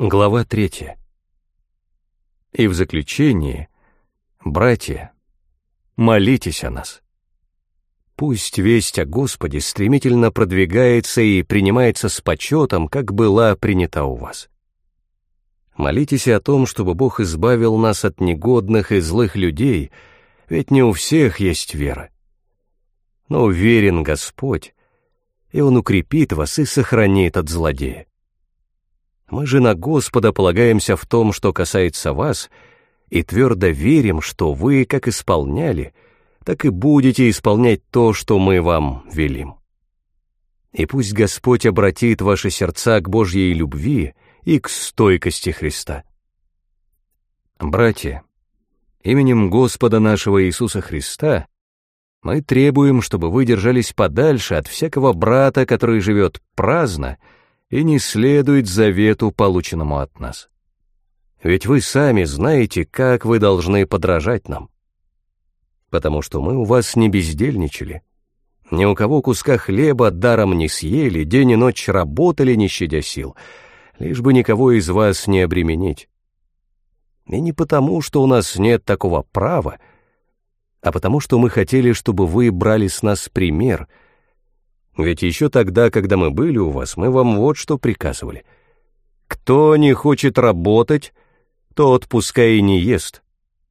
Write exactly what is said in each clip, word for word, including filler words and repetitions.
Глава третья. И в заключение, братья, молитесь о нас. Пусть весть о Господе стремительно продвигается и принимается с почетом, как была принята у вас. Молитесь о том, чтобы Бог избавил нас от негодных и злых людей, ведь не у всех есть вера. Но уверен Господь, и Он укрепит вас и сохранит от злодея. Мы же на Господа полагаемся в том, что касается вас, и твердо верим, что вы, как исполняли, так и будете исполнять то, что мы вам велим. И пусть Господь обратит ваши сердца к Божьей любви и к стойкости Христа. Братья, именем Господа нашего Иисуса Христа мы требуем, чтобы вы держались подальше от всякого брата, который живет праздно и не следует завету, полученному от нас. Ведь вы сами знаете, как вы должны подражать нам. Потому что мы у вас не бездельничали, ни у кого куска хлеба даром не съели, день и ночь работали, не щадя сил, лишь бы никого из вас не обременить. И не потому, что у нас нет такого права, а потому, что мы хотели, чтобы вы брали с нас пример. Ведь еще тогда, когда мы были у вас, мы вам вот что приказывали. Кто не хочет работать, тот пускай и не ест.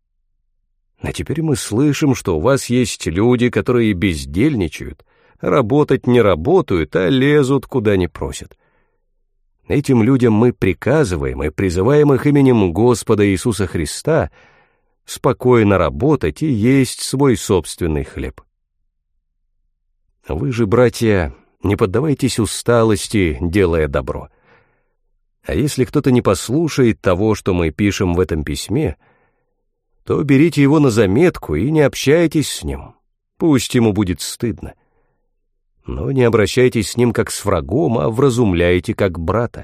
А теперь мы слышим, что у вас есть люди, которые бездельничают, работать не работают, а лезут, куда не просят. Этим людям мы приказываем и призываем их именем Господа Иисуса Христа спокойно работать и есть свой собственный хлеб. Вы же, братья, не поддавайтесь усталости, делая добро. А если кто-то не послушает того, что мы пишем в этом письме, то берите его на заметку и не общайтесь с ним, пусть ему будет стыдно. Но не обращайтесь с ним как с врагом, а вразумляйте как брата.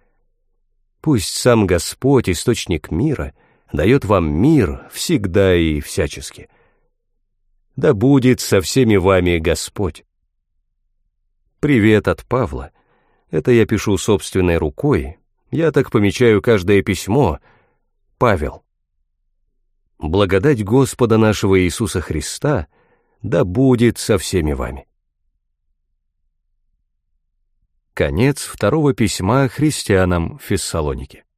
Пусть сам Господь, источник мира, дает вам мир всегда и всячески. Да будет со всеми вами Господь. Привет от Павла. Это я пишу собственной рукой. Я так помечаю каждое письмо. Павел. Благодать Господа нашего Иисуса Христа да будет со всеми вами. Конец второго письма христианам в Фессалонике.